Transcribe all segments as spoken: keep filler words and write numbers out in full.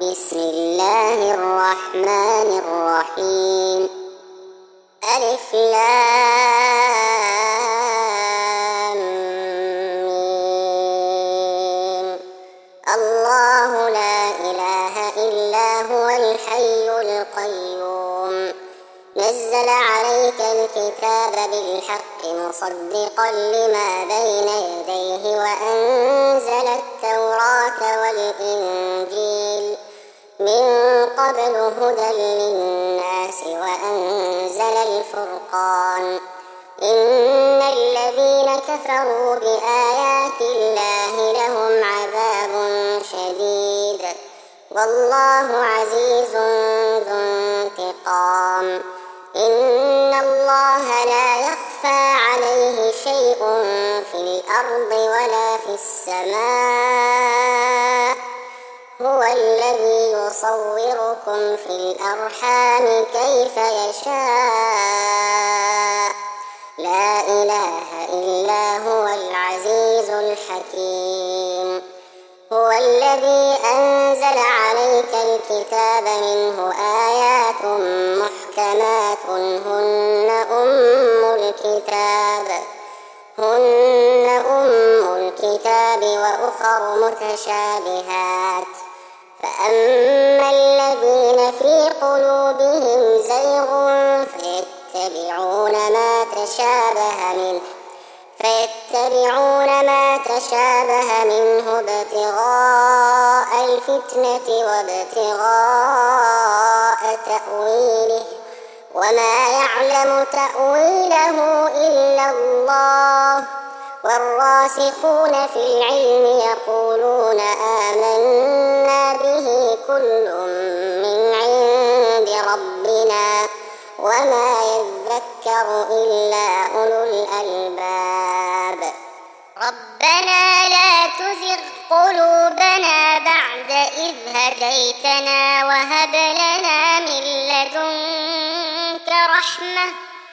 بسم الله الرحمن الرحيم. ألف لام ميم. الله لا إله إلا هو الحي القيوم. نزل عليك الكتاب بالحق مصدقا لما بين يديه وأنزل التوراة والإنجيل من قبل هدى للناس وأنزل الفرقان. إن الذين كفروا بآيات الله لهم عذاب شديد والله عزيز ذو انتقام. إن الله لا يخفى عليه شيء في الأرض ولا في السماء. هو الذي يصوركم في الأرحام كيف يشاء. لا إله إلا هو العزيز الحكيم. هو الذي أنزل عليك الكتاب منه آيات محكمات هن أم الكتاب هن أم الكتاب وأخر متشابهات. فأما الذين في قلوبهم زيغ فيتبعون ما تشابه منه فيتبعون ما تشابه منه ابتغاء الفتنة وابتغاء تأويله وما يعلم تأويله إلا الله. والراسخون في العلم يقولون آمنا به كل من عند ربنا وما يذكر إلا أولو الألباب. ربنا لا تزغ قلوبنا بعد إذ هديتنا وهب لنا من لدنك رحمة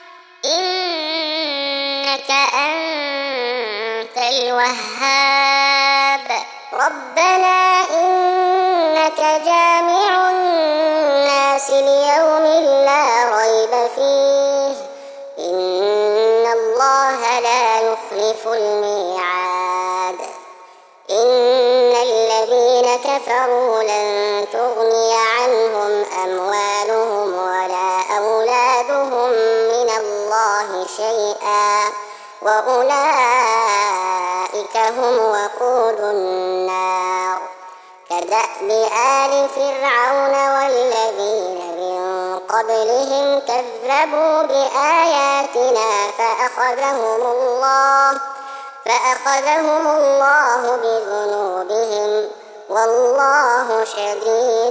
إنك أنت الوهاب. ربنا إنك جامع الناس ليوم لا ريب فيه إن الله لا يخلف الميعاد. إن الذين كفروا لن تغني عنهم أموالهم ولا أولادهم من الله شيئا وأولئك هم وقود النار. كدأب آل فرعون والذين من قبلهم كذبوا بآياتنا فأخذهم الله فأخذهم الله بذنوبهم والله شديد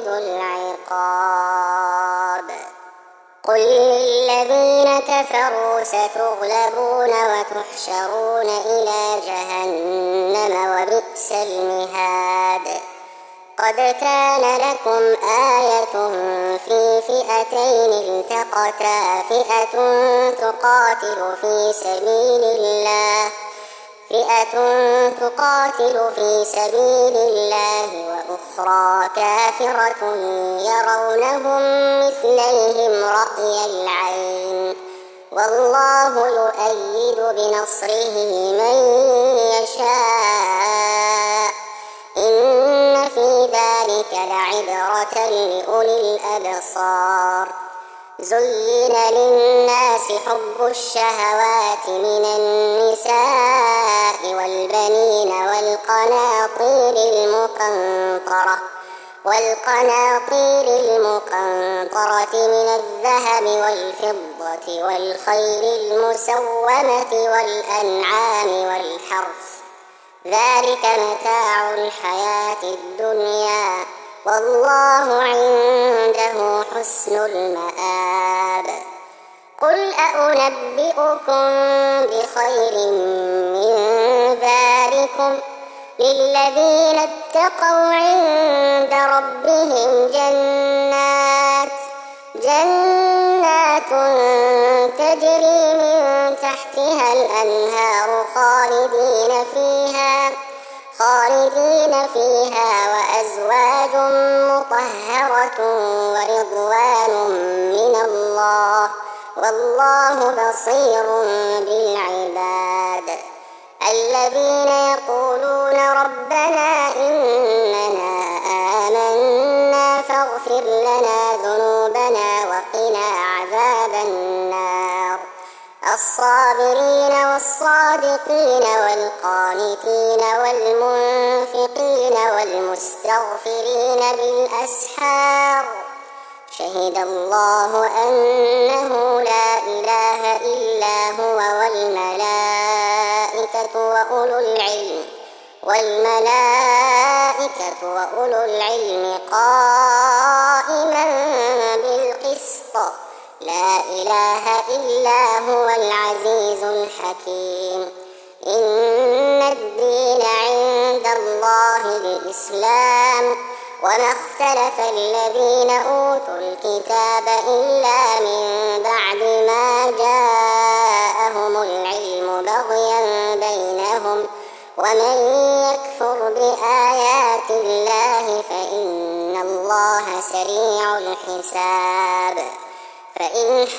العقاب. قل للذين كفروا ستغلبون وتحشرون إلى جهنم وبئس المهاد. قد كان لكم آية في فئتين التقتا فئة تقاتل في سبيل الله فئة تقاتل في سبيل الله وأخرى كافرة يرونهم مثليهم رأي العين والله يؤيد بنصره من يشاء. إن في ذلك لعبرة لأولي الأبصار. زين للناس حب الشهوات من النساء والبنين والقناطير المقنطرة والقناطير المقنطرة من الذهب والفضة والخيل المسومة والأنعام والحرث ذلك متاع الحياة الدنيا والله عنده حسن المآب. قل أنبئكم بخير من ذلكم للذين اتقوا عند ربهم جنات جنات تجري من تحتها الأنهار خالدين فيها خالدين فيها وأزواج مطهرة ورضوان من الله والله بصير بالعباد. الذين يقولون ربنا إننا آمنا فاغفر لنا ذنوبنا وقنا عذاب النار. الصابرين والصادقين والقانتين والمنفقين والمستغفرين بالأسحار. شهد الله أنه لا إله إلا هو والملائكة وأولو العلم والملائكة وأولو العلم قائما بالقسط. لا إله إلا هو العزيز الحكيم. إن الدين عند الله الإسلام وما اختلف الذين أوتوا الكتاب إلا من بعد ما جاءهم العلم بغيا بينهم ومن يكفر بآيات الله فإن الله سريع الحساب. فإن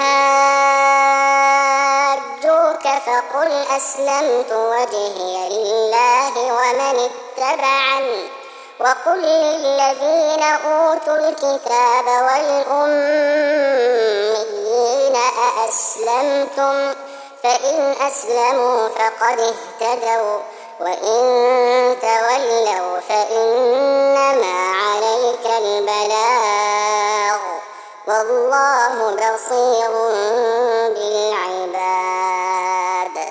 حاجوك فقل أسلمت وجهي لله ومن اتبعني وقل للذين أوتوا الكتاب والأميين أأسلمتم فإن أسلموا فقد اهتدوا وإن تولوا فإنما عليك البلاغ والله بصير بالعباد.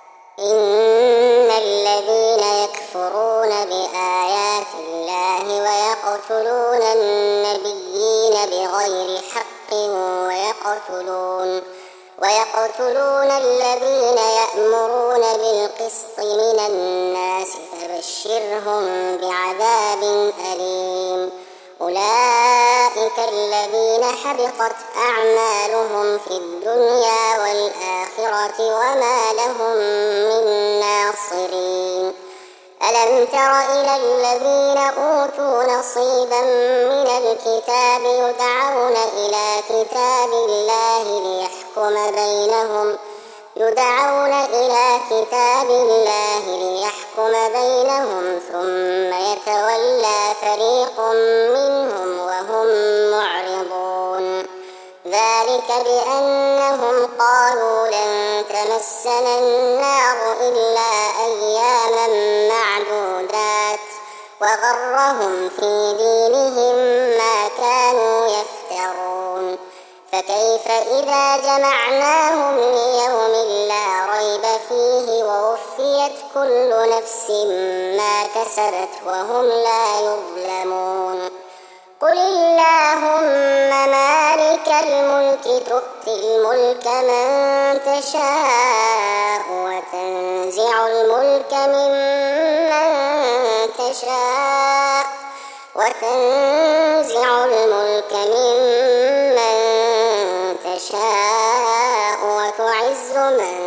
إن الذين يكفرون بآيات الله ويقتلون النبيين بغير حق ويقتلون ويقتلون الذين يأمرون بالقسط من الناس فبشرهم بعذاب أليم. أولئك الذين حبطت أعمالهم في الدنيا والآخرة وما لهم من ناصرين. ألم تر إلى الذين أوتوا نصيبا من الكتاب يدعون إلى كتاب الله ليحكم بينهم يدعون إلى كتاب الله ليحكم بينهم ثم يتولى فريق منهم وهم معرضون. ذلك بأنهم قالوا لن تمسنا النار إلا أياما معدودات وغرهم في دينهم ما كانوا يفترون. فكيف إذا جمعناهم ليوم لا ريب فيه ووفيت كل نفس ما كسبت وهم لا يظلمون. قل اللهم مالك الملك تؤتي الملك من تشاء وتنزع الملك ممن تشاء وتنزع الملك ممن تشاء وتعز من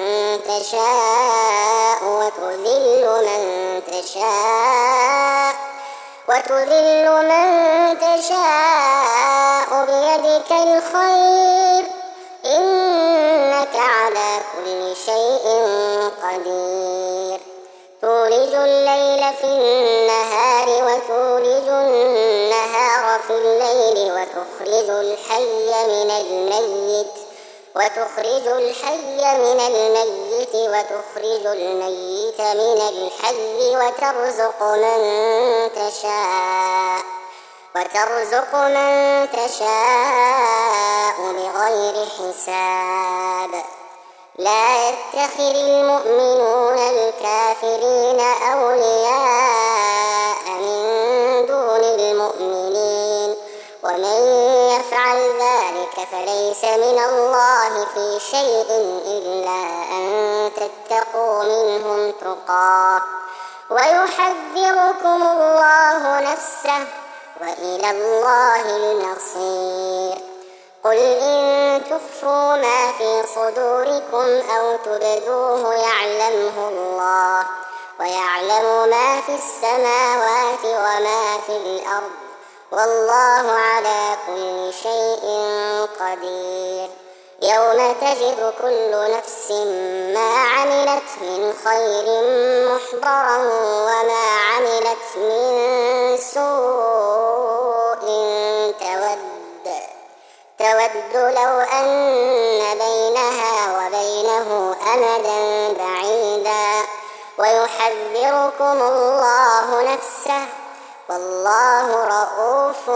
تشاء وتذل من تشاء وتذل من تشاء بيدك الخير إنك على كل شيء قدير. تولج الليل في النهار وتولج النهار في الليل وتخرج الحي من الميت وتخرج الحي من الميت وتخرج الميت من الحي وترزق من تشاء وترزق من تشاء بغير حساب. لا يتخذ المؤمنون الكافرين أولياء من دون المؤمنين ومن يفعل ذلك فليس من الله في شيء إلا أن تتقوا منهم تقاه ويحذركم الله نفسه وإلى الله المصير. قل إن تخفوا ما في صدوركم أو تبدوه يعلمه الله ويعلم ما في السماوات وما في الأرض والله على كل شيء قدير. يوم تجد كل نفس ما عملت من خير محضرا وما عملت من سوء تود تود لو أن بينها وبينه أمدا بعيدا ويحذركم الله نفسه والله رءوف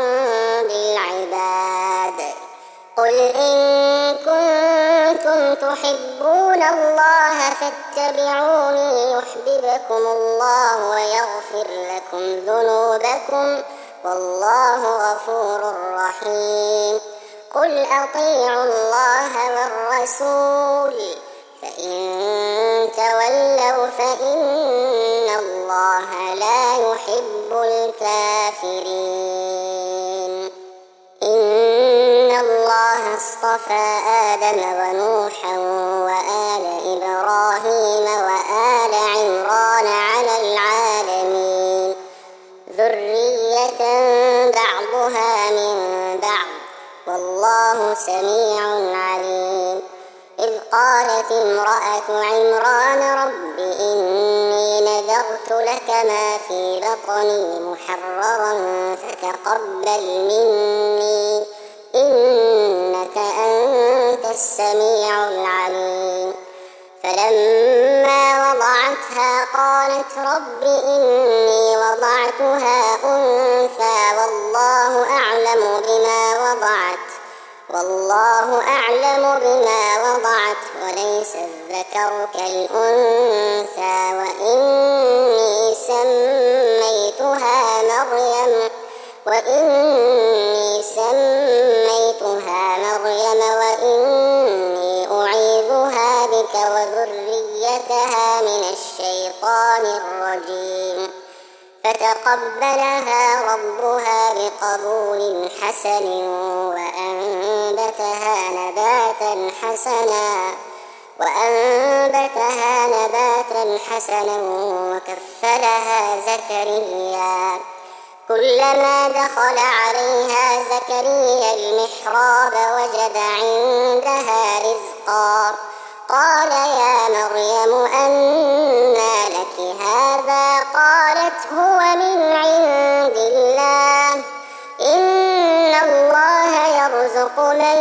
بالعباد. قل إن كنتم تحبون الله فاتبعوني يحببكم الله ويغفر لكم ذنوبكم والله غفور رحيم. قل أطيعوا الله والرسول فإن تولوا فإن الله لا يحب الكافرين. إن الله اصطفى آدم ونوحا وآل إبراهيم وآل عمران على العالمين ذرية بعضها من بعض والله سميع عليم. إذ قالت امرأة عمران رب إني نذرت لك ما في بطني محررا فتقبل مني إنك أنت السميع العليم. فلما وضعتها قالت رب إني وضعتها أنثى والله أعلم بما وضعت والله أعلم بما وضعت وليس الذكر كالأنثى وإني سميتها مريم وإني سميتها مريم وإني أعيذها بك وذريتها من الشيطان الرجيم. فتقبلها ربها بقبول حسن وأنبتها نباتا حسنا وأنبتها نباتا حسنا وكفلها زكريا. كلما دخل عليها زكريا المحراب وجد عندها رزقا قال يا مريم أنى لك هذا قالت هو من عند الله إن الله يرزق من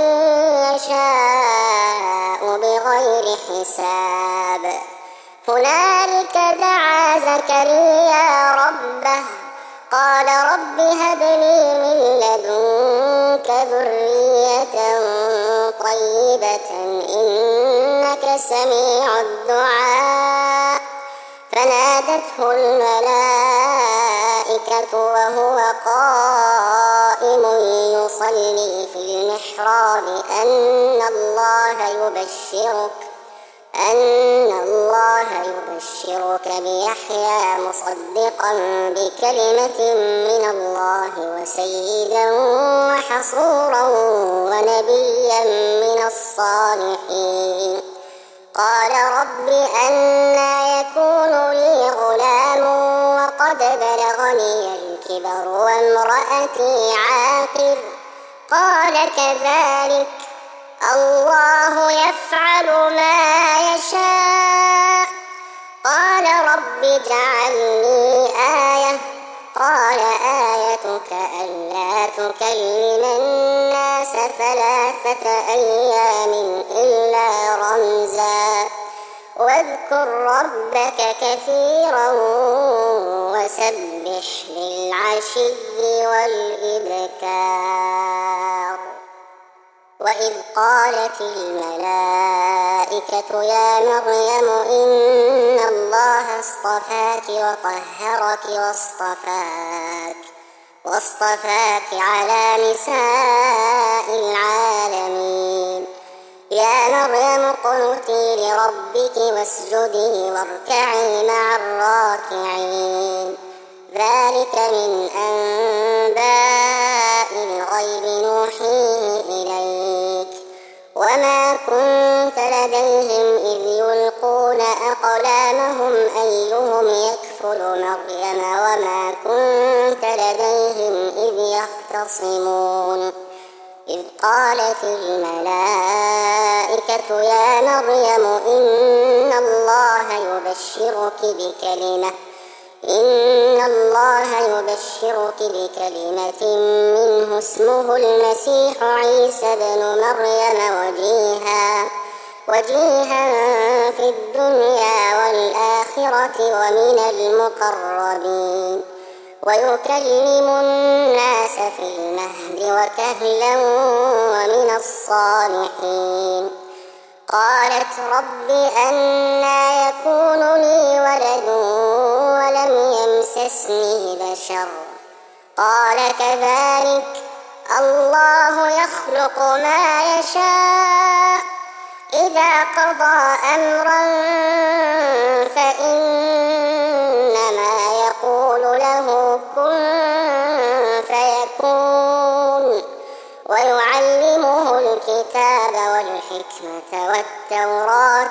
يشاء بغير حساب. هنالك دعا زكريا ربه قال رب هب لي من لدنك ذرية طيبة إنك سميع الدعاء. فنادته الملائكة وهو قائم يصلي في المحراب أن الله يبشرك أن الله يبشرك بيحيى مصدقا بكلمة من الله وسيدا وحصورا ونبيا من الصالحين. قال رب أنى يكون لي غلام وقد بلغني الكبر وامرأتي عاقر قال كذلك الله يفعل ما يشاء. قال رب اجعل لي آية قال آيتك ألا تكلم الناس ثلاثة أيام إلا رمزا واذكر ربك كثيرا وسبح بالعشي والإبكار. وإذ قالت الملائكة يا مريم إن الله اصطفاك وطهرك واصطفاك واصطفاك على نساء العالمين يا مريم اقنتي لربك واسجدي واركعي مع الراكعين. ذلك من أنباء الغيب نوحيه إليك وما كنت لديهم إذ يلقون أقلامهم أيهم يكفل مريم وما كنت لديهم إذ يختصمون إذ قالت الملائكة يا مريم إن الله يبشرك بكلمة إن الله يبشرك بكلمة منه اسمه المسيح عيسى ابن مريم وجيها وجيها في الدنيا والآخرة ومن المقربين ويكلم الناس في المهد وكهلا ومن الصالحين قالت رب أنى يكون لي ولد ولم يمسسني بشر قال كذلك الله يخلق ما يشاء إذا قضى أمرا فإنما يقول له كن فيكون ويعلمه الكتاب والحكمة والتوراة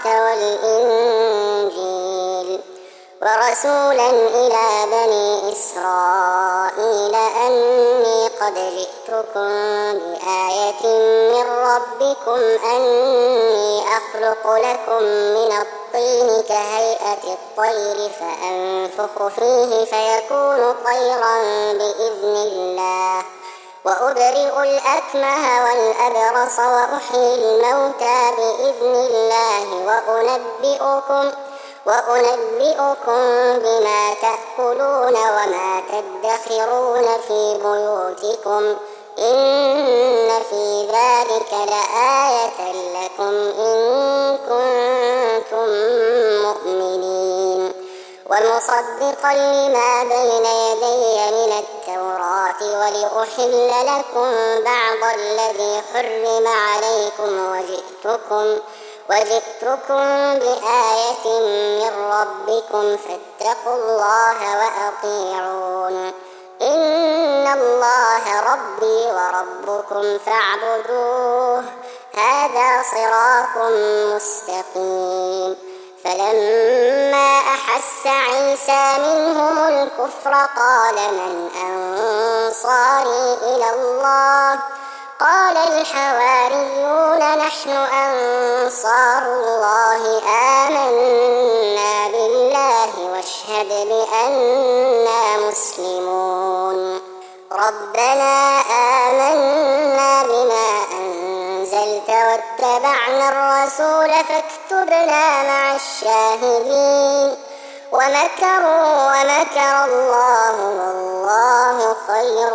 والإنجيل ورسولا إلى بني إسرائيل أني قد جئتكم بآية من ربكم أني أخلق لكم من الطين كهيئة الطير فأنفخ فيه فيكون طيرا بإذن الله وأبرئ الأكمه والأبرص وأحيي الموتى بإذن الله وأنبئكم وأنبئكم بما تأكلون وما تدخرون في بيوتكم إن في ذلك لآية لكم إن كنتم مؤمنين ومصدقا لما بين يدي من التوراة ولأحل لكم بعض الذي حرم عليكم وجئتكم وجئتكم بآية من ربكم فاتقوا الله وأطيعون إن الله ربي وربكم فاعبدوه هذا صراط مستقيم فلما أحس عيسى منهم الكفر قال من أنصاري إلى الله قال الحواريون نحن أنصار الله آمنا بالله واشهد بأننا مسلمون ربنا آمنا بما أنزلت واتبعنا الرسول فاكتبنا مع الشاهدين ومكروا ومكر الله والله خير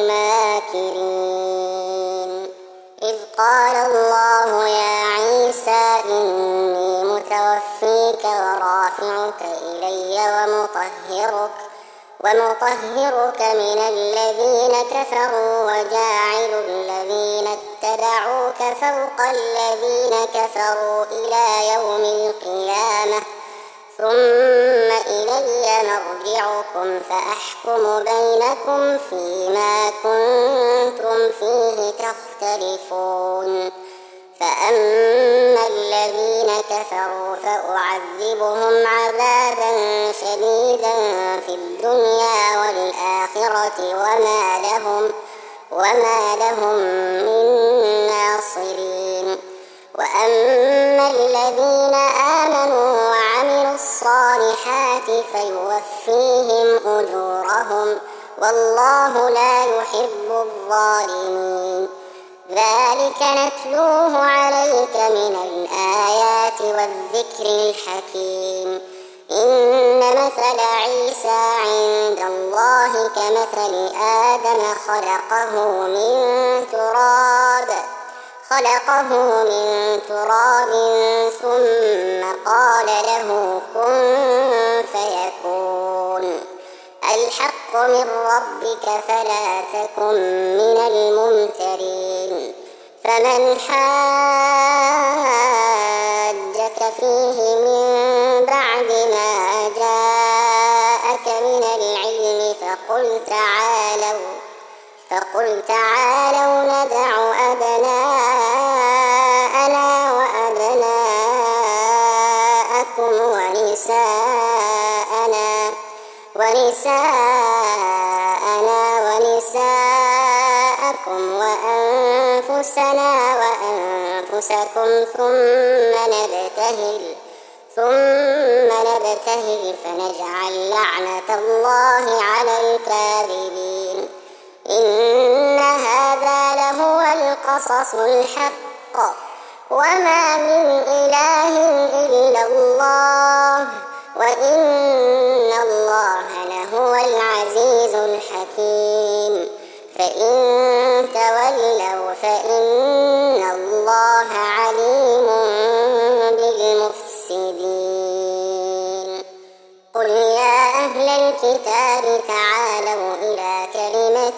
الماكرين إذ قال الله يا عيسى إني متوفيك ورافعك إلي ومطهرك ومطهرك من الذين كفروا وجاعل الذين اتبعوك فوق الذين كفروا إلى يوم القيامة ثم إلي مرجعكم فأحكم بينكم فيما كنتم فيه تختلفون فأما الذين كفروا فأعذبهم عذابا شديدا في الدنيا والآخرة وما لهم وما لهم من ناصرين وأما الذين آمنوا وعملوا الصالحات فيوفيهم أجورهم والله لا يحب الظالمين ذلك نتلوه عليك من الآيات والذكر الحكيم إن مثل عيسى عند الله كمثل آدم خلقه من تراب خلقه من تراب ثم قال له كن فيكون الحق من ربك فلا تكن من الممترين فمن حاجك فيه من بعد ما جاءك من العلم فقل تعالوا فقل تعالوا ندع أبناءنا وأبناءكم ونساءنا ونساءنا ونساءنا أنفسكم وأنفسنا وأنفسكم ثم نبتهل ثم نبتهل فنجعل لعنة الله على الكاذبين. إن هذا لهو القصص الحق وما من إله إلا الله وإن الله لهو العزيز الحكيم. فإن تولوا فإن الله عليم بالمفسدين. قل يا أهل الكتاب تعالوا إلى كلمة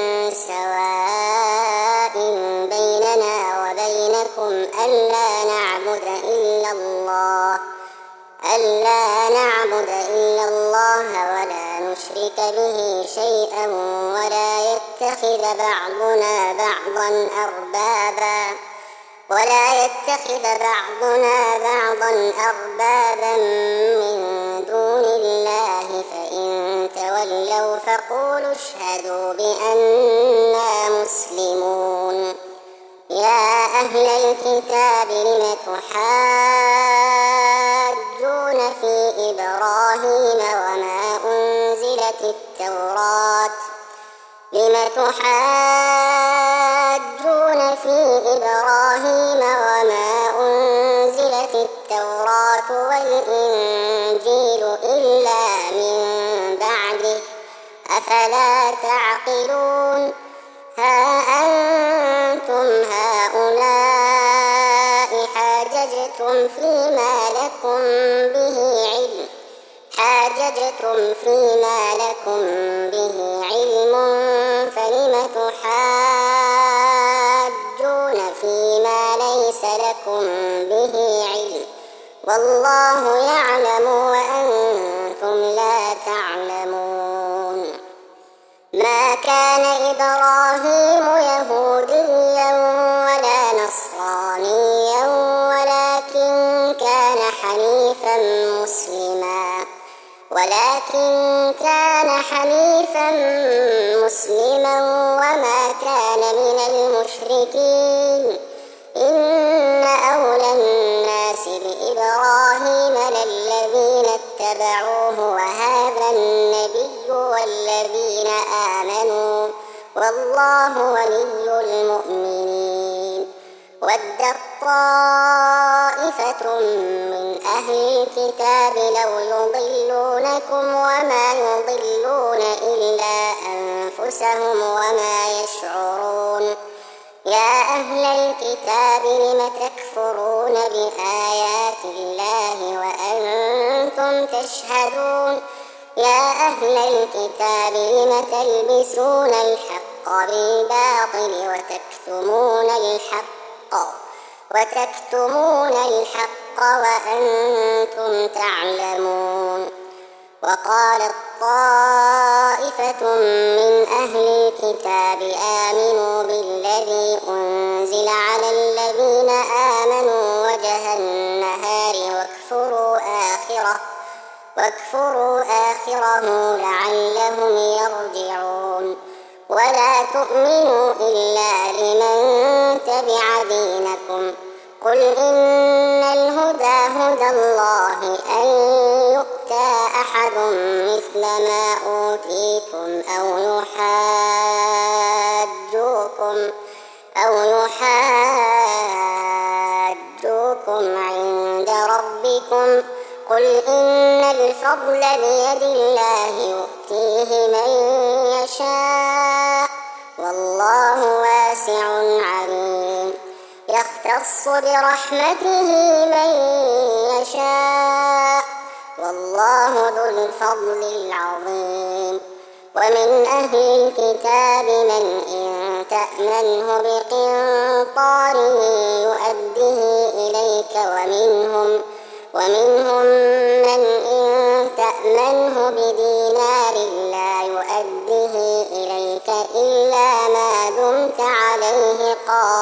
سواء بيننا وبينكم ألا نعبد إلا الله ألا نعبد إلا الله ولا نشرك به شيئا ولا يتخذ بعضنا بعضا أربابا ولا يتخذ بعضنا بعضا أربابا من دون الله فإن تولوا فقولوا اشهدوا بأننا مسلمون. يا أهل الكتاب لم تحاجون في إبراهيم وما أنزلت التوراة لم تحاجون في إبراهيم وما أنزلت التوراة والإنجيل إلا من بعده أفلا تعقلون. ها أنتم هؤلاء حاججتم فيما لكم به علم حاججتم فيما لكم به علم فلم تحاجون فيما ليس لكم به علم والله يعلم وأنتم لا تعلمون. ما كان إبراهيم يهوديا ولا نصرانيا ولكن كان حنيفا مسلما ولكن كان حنيفا مسلما وما كان من المشركين. إن أولى الناس بإبراهيم للذين اتبعوه وهذا النبي والذين آمنوا والله ولي المؤمنين. ودت طائفة من أهل الكتاب لو يضلونكم وما يضلون إلا أنفسهم وما يشعرون. يا أهل الكتاب لم تكفرون بآيات الله وأنتم تشهدون. يا أهل الكتاب لم تلبسون الحق بالباطل وتكتمون الحق وتكتمون الحق وأنتم تعلمون. وقالت طائفة من أهل الكتاب آمنوا بالذي أنزل على الذين آمنوا وجه النهار واكفروا آخره واكفروا آخره لعلهم يرجعون. ولا تؤمنوا إلا لمن تبع دينكم. قل إن الهدى هدى الله أن يؤتى أحد مثل ما أوتيتم أو يحاجوكم أو يحاجوكم عند ربكم. قل إن الفضل بيد الله يؤتيه من يشاء والله واسع عليم. يختص برحمته من يشاء والله ذو الفضل العظيم. ومن أهل الكتاب من إن تأمنه بقنطار يؤديه إليك ومنهم ومنهم من إن تأمنه بدينار لا يؤديه إليك إلا ما دمت عليه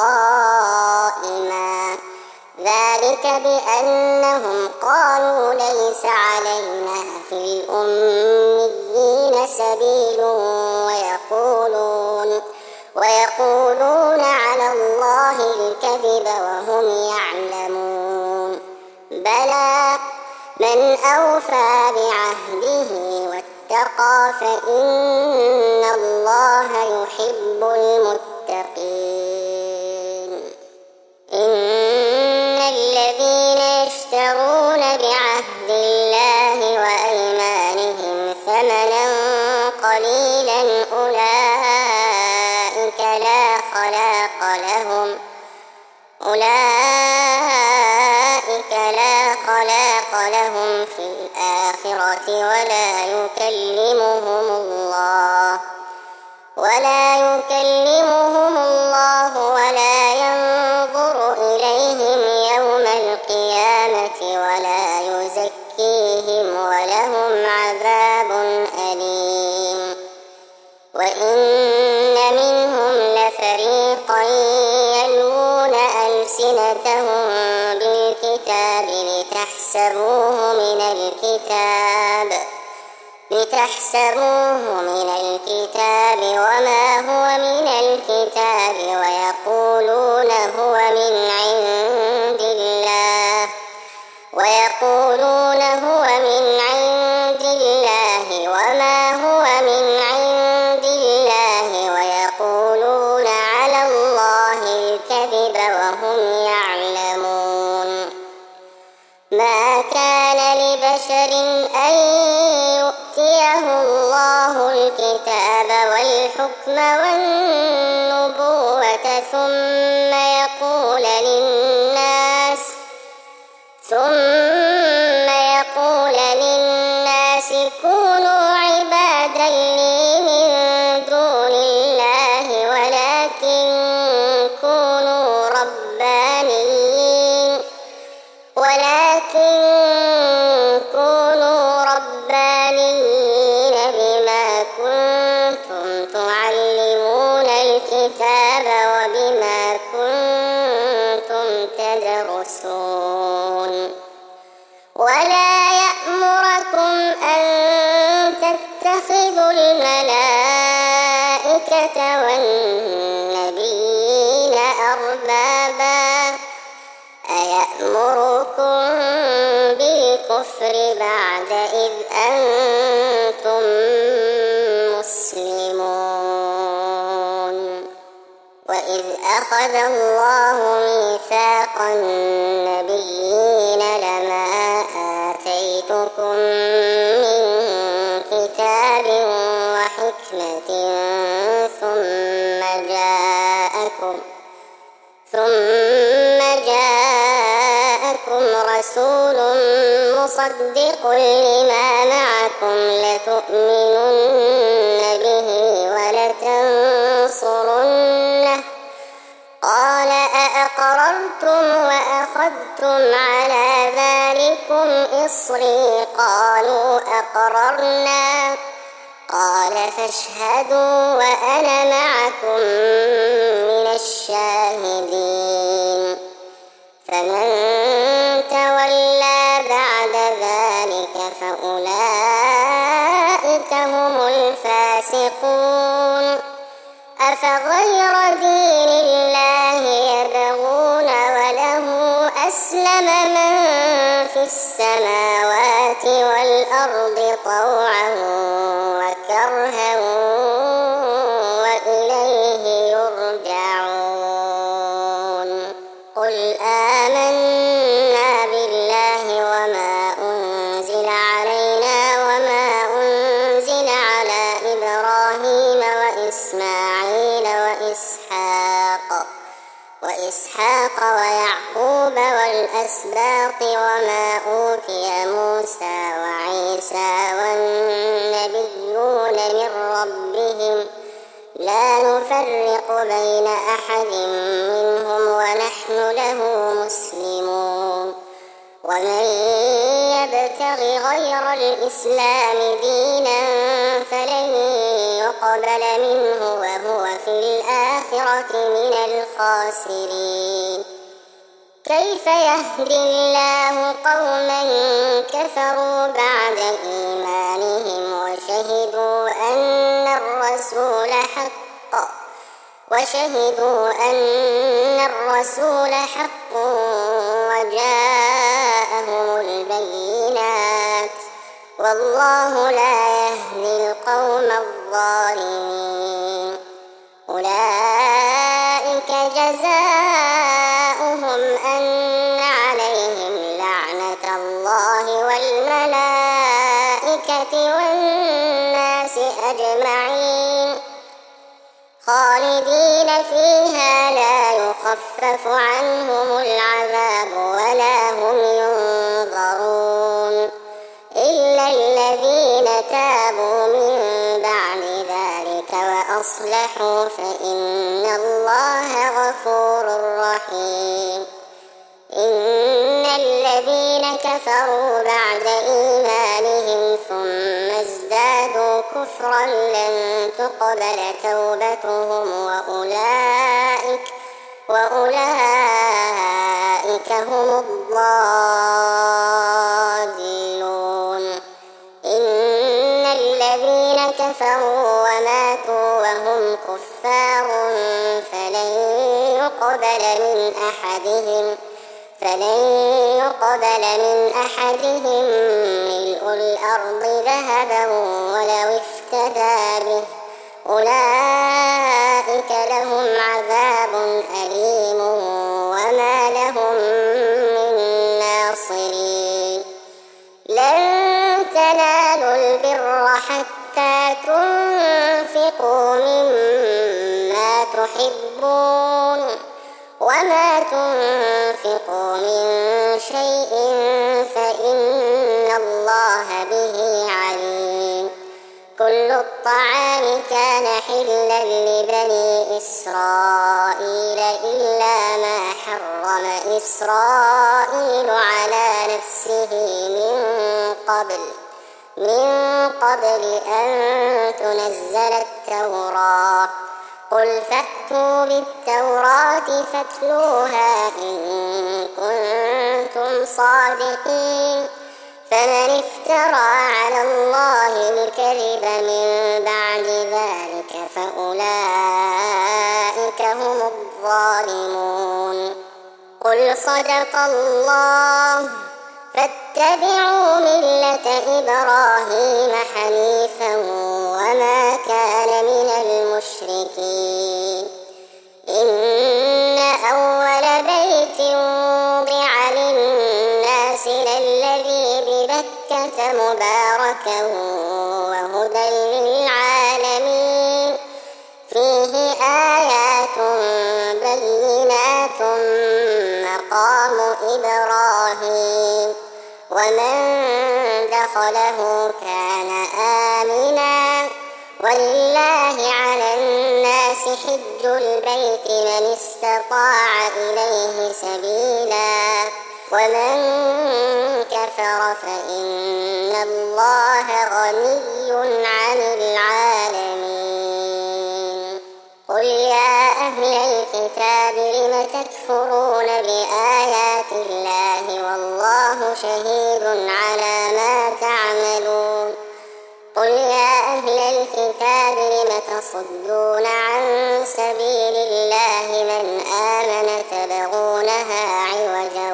قائما. ذلك بأنهم قالوا ليس علينا في الأميين سبيل ويقولون ويقولون على الله الكذب وهم يعلمون. بلى من أوفى بعهده واتقى فإن الله يحب المتقين. إن الذين يشترون بعهد الله وأيمانهم ثمنا قليلا أولئك لا خلاق لهم أولئك لا خلاق لهم في الآخرة ولا يكلمهم الله ولا يكلمهم الله ولا ينظر إليهم يوم القيامة ولا يزكيهم ولهم عذاب أليم. وإن منهم لفريقا يلوون ألسنتهم بالكتاب لتحسبوه من الكتاب لتحسبوه من الكتاب وما هو من الكتاب ويقولون هو من عند الله ويقولون هو من عند الله وما هو من عند الله ويقولون على الله الكذب وهم يعلمون. ما كان لبشر أن يؤتيه الله الكتاب والحكم والنبوة ثم يقول للناس ثم يقول للناس كونوا عبادا لي من دون الله ولكن كونوا ربانيين ولكن كونوا ربانيين بما كنتم تعلمون الكتاب وبما كنتم تدرسون. ولا يأمركم أن تتخذوا الملائكة والنبيين أربابا أيأمركم بالكفر بعد إذ أنتم مسلمون. وإذ أخذ الله ميثاق النبيين لما آتيتكم من كتاب وحكمة ثم جاءكم ثم جاءكم رسول مصدق لما معكم لتؤمنن به ولتنصرنه قال أأقررتم وأخذتم على ذلكم إصري قالوا أقررنا قال فاشهدوا وأنا معكم من الشاهدين. فمن تولى بعد ذلك فأولئك هم الفاسقون. أفغير دين الله يبغون وله أسلم من في السماوات والأرض طوعا وكرها وإليه يرجعون. قل آمنا بالله وما أنزل علينا وما أنزل على إبراهيم وإسماعيل وإسحاق وإسحاق ويعقوب والأسباط وما أوتي موسى وعيسى والنبيون من ربهم لا نفرق بين أحد منهم ونحن له مسلمون. ومن يبتغ غير الإسلام دينا فلن يقبل منه وهو في الآخرة من الخاسرين. كيف يهدي الله قوما كفروا بعد إيمانهم وشهدوا أن الرسول حق وشهدوا أن الرسول حق وجاءهم البينات والله لا يهدي القوم الظالمين. أولئك جزاؤهم أن عليهم لعنة الله والملائكة والناس أجمعين خالدين فيها لا يخفف عنهم العذاب ولا هم ينظرون إلا الذين تابوا من بعد ذلك وأصلحوا فإن الله غفور رحيم. إن الذين كفروا بعد إيمانهم ثم ازدادوا كفرا لن تقبل توبتهم وأولئك, وأولئك هم الضالون. إن الذين كفروا وماتوا وهم كفار فلن يقبل من أحدهم فلن يقبل من أحدهم ملء الأرض ذهبا ولو افتدى به أولئك لهم عذاب أليم وما لهم من ناصرين. لن تنالوا البر حتى تنفقوا مما تحبون وما تنفقوا من شيء فإن الله به عليم. كل الطعام كان حلا لبني إسرائيل إلا ما حرم إسرائيل على نفسه من قبل من قبل أن تنزل التوراة. قل فأتوا بالتوراة فاتلوها إن كنتم صادقين. فمن افترى على الله الكذب من بعد ذلك فأولئك هم الظالمون. قل صدق الله فاتبعوا ملة إبراهيم حنيفا وما كان من المشركين. إن أول بيت وضع للناس للذي ببكة مباركا وهدى للعالمين فيه آيات بينات مقام إبراهيم ومن دخله كان آمنا ولله على الناس حج البيت من استطاع إليه سبيلا ومن كفر فإن الله غني عن العالمين. قل يا أهل الكتاب لم تكفرون بآيات الله والله شهيد على ما تعملون. قل يا أهل الكتاب لم تصدون عن سبيل الله من آمن تبغونها عوجا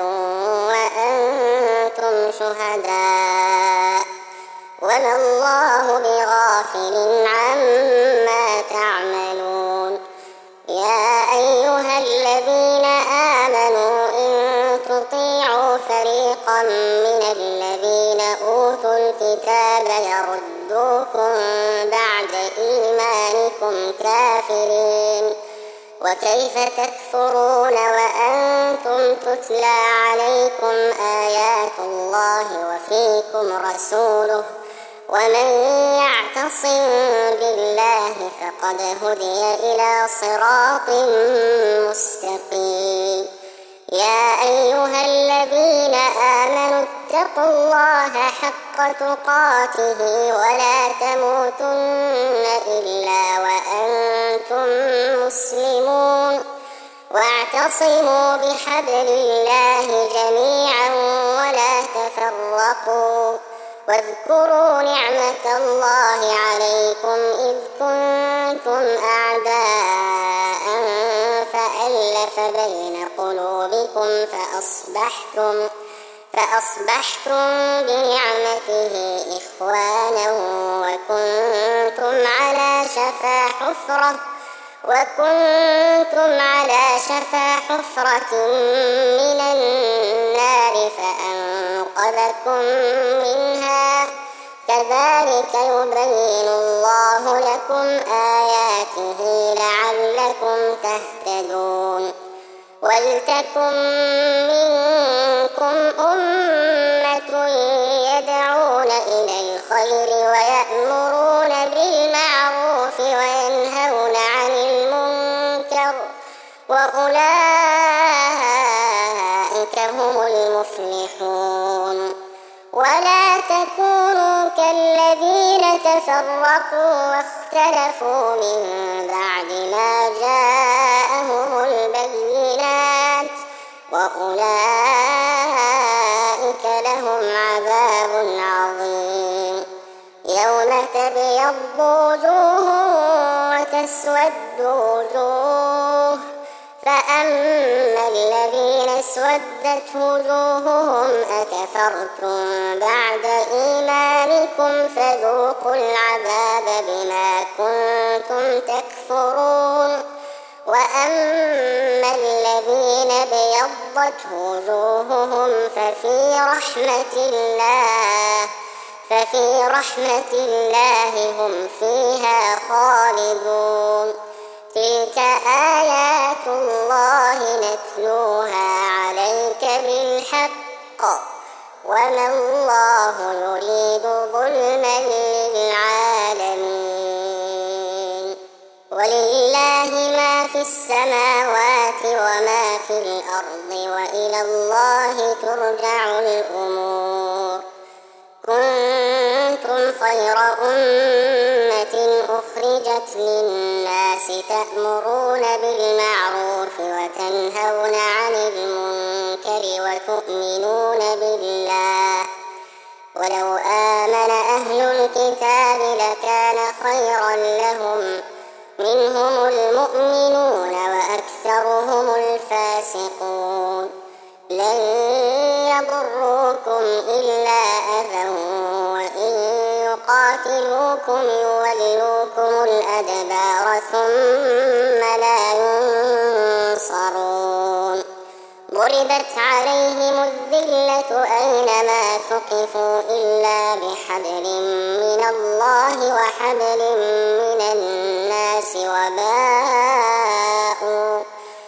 وأنتم شهداء وما الله بغافل عما تعملون. يا أيها الذين آمنوا إن تطيعوا فريقا من الذين أوتوا الكتاب يردوكم بعد إيمانكم كافرين وكيف تكفرون وأنتم تتلى عليكم آيات الله وفيكم رسوله ومن يعتصم بالله فقد هدي إلى صراط مستقيم. يا أيها الذين آمنوا اتقوا الله حق تقاته ولا تموتن إلا وأنتم مسلمون واعتصموا بحبل الله جميعا ولا تفرقوا واذكروا نعمة الله عليكم إذ كنتم أعداء فألف بين قلوبكم فأصبحتم فأصبحتم بنعمته إخوانا وكنتم على شفا حفرة وكنتم على شفا حفرة من النار فأنقذكم منها كذلك يبين الله لكم آياته لعلكم تهتدون ولتكن منكم أمة يدعون إلى الخير ويأمرون بالمعروف وينهون عن المنكر وأولئك هم المفلحون ولا تكونوا كالذين تفرقوا واختلفوا من بعد ما جاءهم البينات وأولئك لهم عذاب عظيم يوم تبيض وجوه وتسود وجوه فأما الذين اسودت وجوههم أكفرتم بعد إيمانكم فذوقوا العذاب بما كنتم تكفرون وأما الذين ابيضت وجوههم ففي رحمة الله ففي رحمة الله هم فيها خالدون تلك آيات الله نتلوها عليك بالحق وما الله يريد ظلما للعالمين ولله ما في السماوات وما في الأرض وإلى الله ترجع الأمور كنتم خير أمة أخرجت للناس تأمرون بالمعروف وتنهون عن المنكر وتؤمنون بالله ولو آمن أهل الكتاب لكان خيرا لهم منهم المؤمنون وأكثرهم الفاسقون لن يضروكم إلا أذى وإن يقاتلوكم يولوكم الأدبار ثم لا ينصرون ضربت عليهم الذلة أينما ثقفوا إلا بحبل من الله وحبل من الناس وباءوا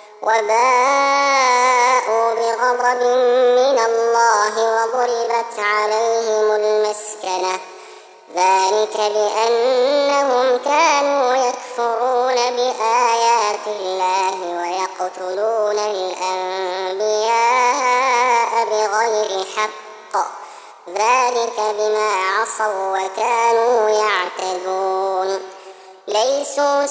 وباءوا بغضب من الله وضربت عليهم المسكنة ذلك بأنهم كانوا يكفرون بآيات الله ويقتلون الأنبياء بغير حق ذلك بما عصوا وكانوا يعتدون ليسوا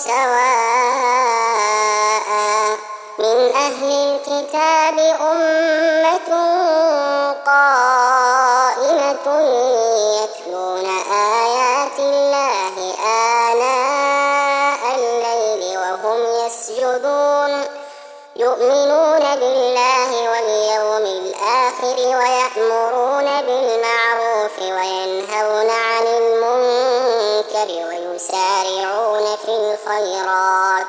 سواء من أهل الكتاب أمة قائمة يتلون آيات الله آناء الليل وهم يسجدون يؤمنون بالله واليوم الآخر ويأمرون بالمعروف وينهون عن المنكر ويسارعون في الخيرات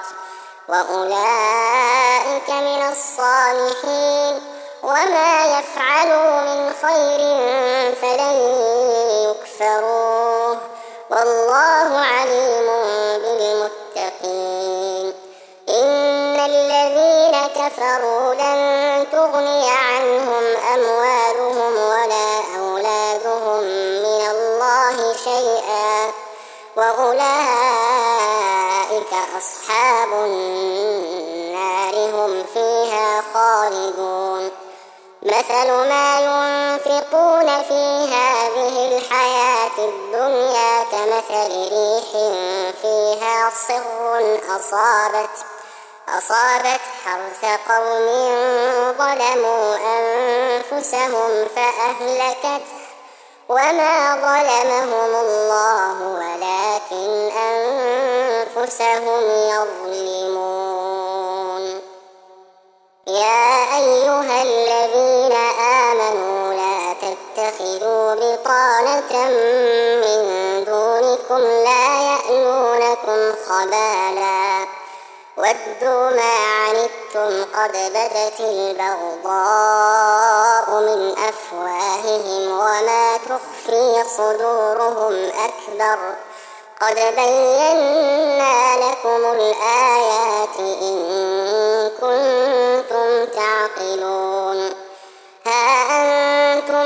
وأولئك من الصالحين وما يفعلوا من خير فلن يكفروه والله عليم بالمتقين إن الذين كفروا لن تغني عنهم أموالهم ولا أولادهم من الله شيئا وأولئك أصحاب النار هم فيها خالدون مثل ما ينفقون في هذه الحياة الدنيا كمثل ريح فيها صر أصابت أصابت حرث قوم ظلموا أنفسهم فأهلكته وما ظلمهم الله ولكن أنفسهم يظلمون. يا أيها الذين آمنوا لا تتخذوا بطانة من دونكم لا يألونكم خبالا ودوا ما عنتم قد بدت البغضاء من أفواههم وما تخفي صدورهم أكبر قد بينا لكم الآيات إن كنتم تعقلون. ها أنتم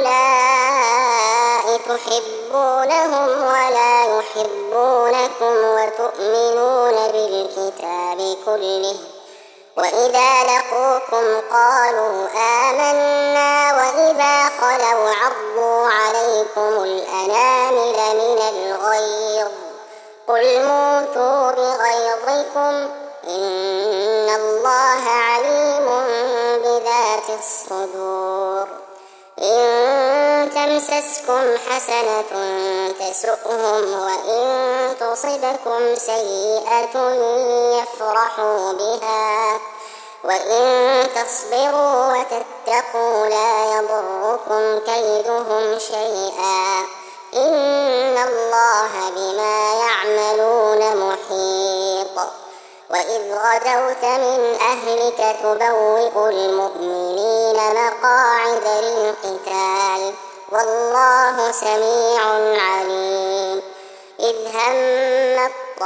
أولئك تحبونهم ولا يحبونكم وتؤمنون بالكتاب كله وإذا لقوكم قالوا آمنا وإذا خلوا عضوا عليكم الأنامل من الغيظ قل موتوا بغيظكم إن الله عليم بذات الصدور. إن تمسسكم حسنة تسؤهم وإن تصبكم سيئة يفرحوا بها وإن تصبروا وتتقوا لا يضركم كيدهم شيئا إن الله بما يعملون محيط. وإذ غدوت من أهلك تبوئ المؤمنين مقاعد للقتال والله سميع عليم. إذ هم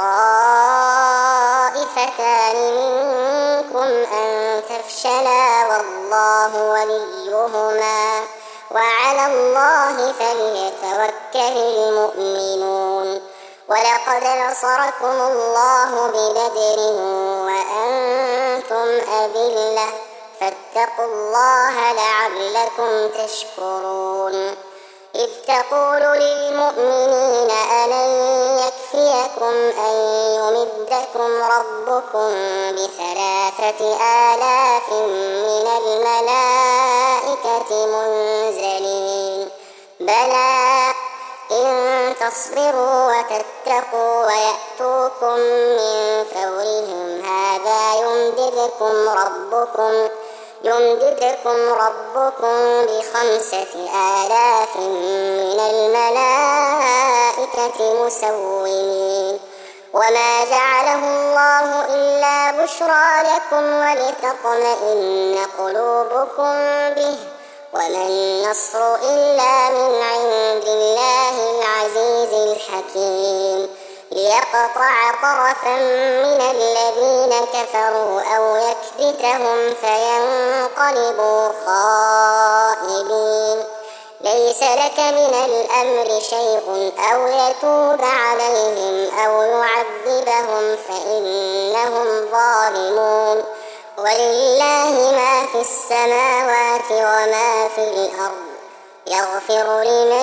الطائفتان منكم أن تفشلا والله وليهما وعلى الله فليتوكل المؤمنون. ولقد نصركم الله ببدر وأنتم أذلة فاتقوا الله لعلكم تشكرون. إذ تقول للمؤمنين ألن يكفيكم أن يمدكم ربكم بثلاثة آلاف من الملائكة منزلين بلى إن تصبروا وتتقوا ويأتوكم من فورهم هذا يمددكم ربكم يمددكم ربكم بخمسة آلاف من الملائكة مسومين. وما جعله الله إلا بشرى لكم ولتطمئن قلوبكم به وما النصر إلا من عند الله العزيز الحكيم ليقطع طرفا من الذين كفروا أو يكبتهم فينقلبوا خائبين. ليس لك من الأمر شيء أو يتوب عليهم أو يعذبهم فإنهم ظالمون. ولله ما في السماوات وما في الأرض يغفر لمن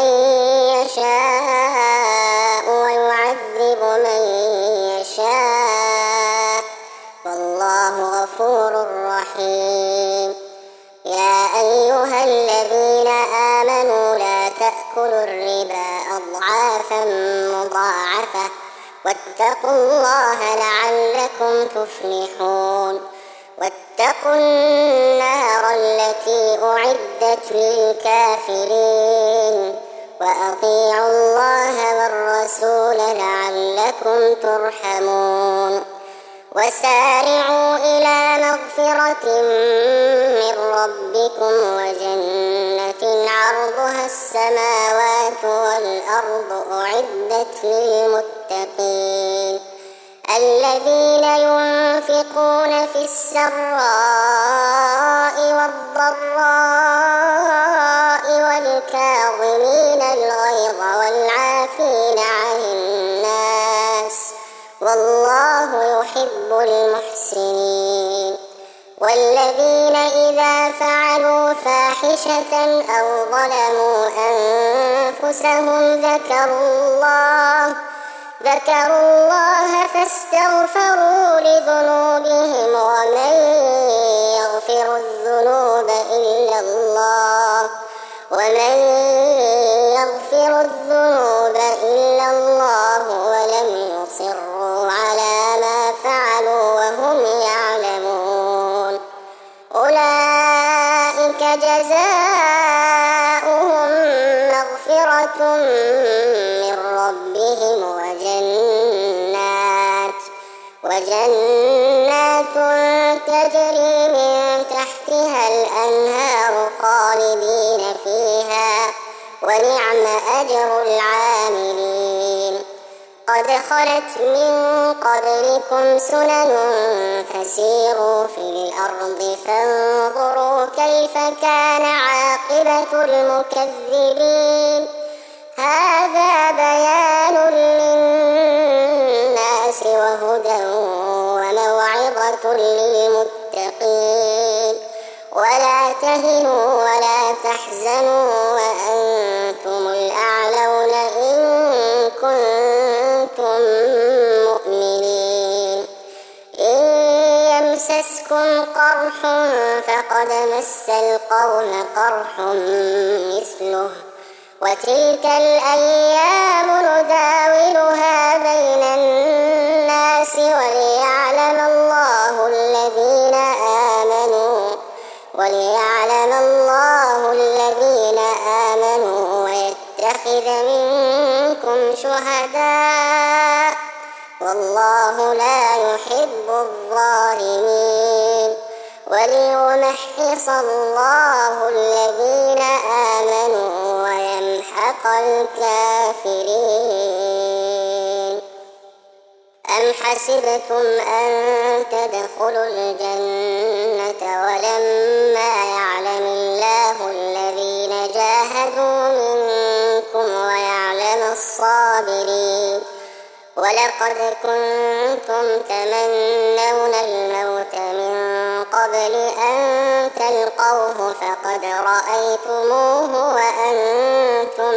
يشاء ويعذب من يشاء والله غفور رحيم. يا أيها الذين آمنوا لا تأكلوا الربا أضعافا مضاعفة واتقوا الله لعلكم تفلحون. واتقوا النار التي أعدت للكافرين وأطيعوا الله والرسول لعلكم ترحمون. وسارعوا إلى مغفرة من ربكم وجنة عرضها السماوات والأرض أعدت للمتقين الذين ينفقون في السراء والضراء والكاظمين الغيظ والعافين عن الناس والله يحب المحسنين. والذين إذا فعلوا فاحشة أو ظلموا أنفسهم ذكروا الله ذكروا الله فاستغفروا لذنوبهم ومن يغفر الذنوب إلا الله ومن جزاؤهم مغفرة من ربهم وجنات وجنات تجري من تحتها الأنهار خالدين فيها ونعم أجر العاملين. قد خلت من قبلكم سنن فسيروا في الأرض فانظروا كيف كان عاقبة المكذبين. هذا بيان للناس وهدى وموعظة للمتقين. ولا تهنوا ولا تحزنوا وأنتم الأعلون إن كنتم مؤمنين. إن يمسسكم قرح فقد مس القوم قرح مثله وتلك الأيام نداولها بين الناس وليعلم الله الذين آمنوا وليعلم الله الذين آمنوا ويتخذ منكم شهداء والله لا يحب الظالمين. وليمحص الله الذين آمنوا ويمحق الكافرين. أم حسبتم أن تدخلوا الجنة ولما يعلم الله الذين جاهدوا منكم ويعلم الصابرين. ولقد كنتم تمنون الموت من قبل أن تلقوه فقد رأيتموه وأنتم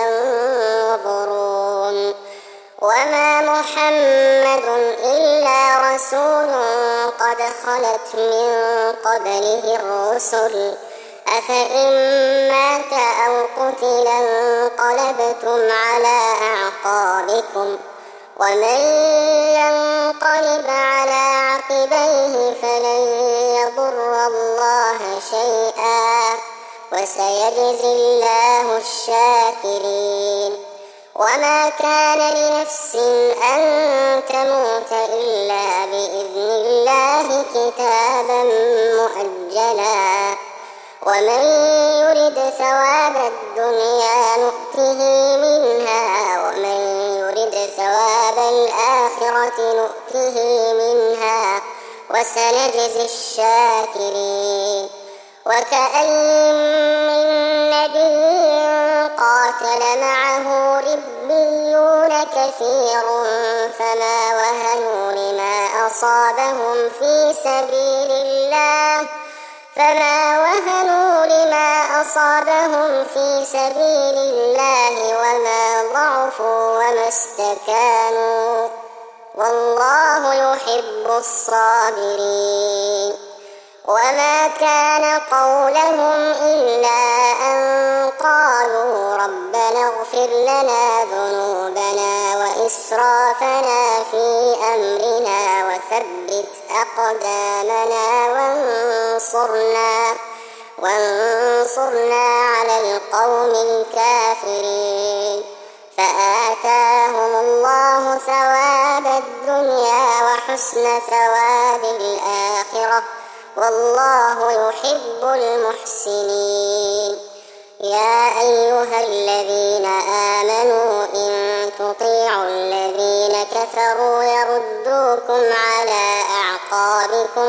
تنظرون. وما محمد إلا رسول قد خلت من قبله الرسل أفإن مات أو قتل انقلبتم على أعقابكم ومن ينقلب على عقبيه فلن يضر الله شيئا وسيجزي الله الشاكرين. وما كان لنفس أن تموت إلا بإذن الله كتابا مؤجلا ومن يرد ثواب الدنيا نؤته منها ومن يرد ثواب الآخرة نؤته منها وسنجزي الشاكرين. وكأين من نبي قاتل معه ربيون كثير فما وهنوا لما أصابهم في سبيل الله فما وهنوا لما أصابهم في سبيل الله وما ضعفوا وما استكانوا والله يحب الصابرين. وما كان قولهم إلا أن قالوا ربنا اغفر لنا ذنوبنا وإسرافنا في أمرنا وثبت أقدامنا وانصرنا وانصرنا على القوم الكافرين. فآتاهم الله ثواب الدنيا وحسن ثواب الآخرة والله يحب المحسنين. يا أيها الذين آمنوا إن تطيعوا الذين كفروا يردوكم على أعقابكم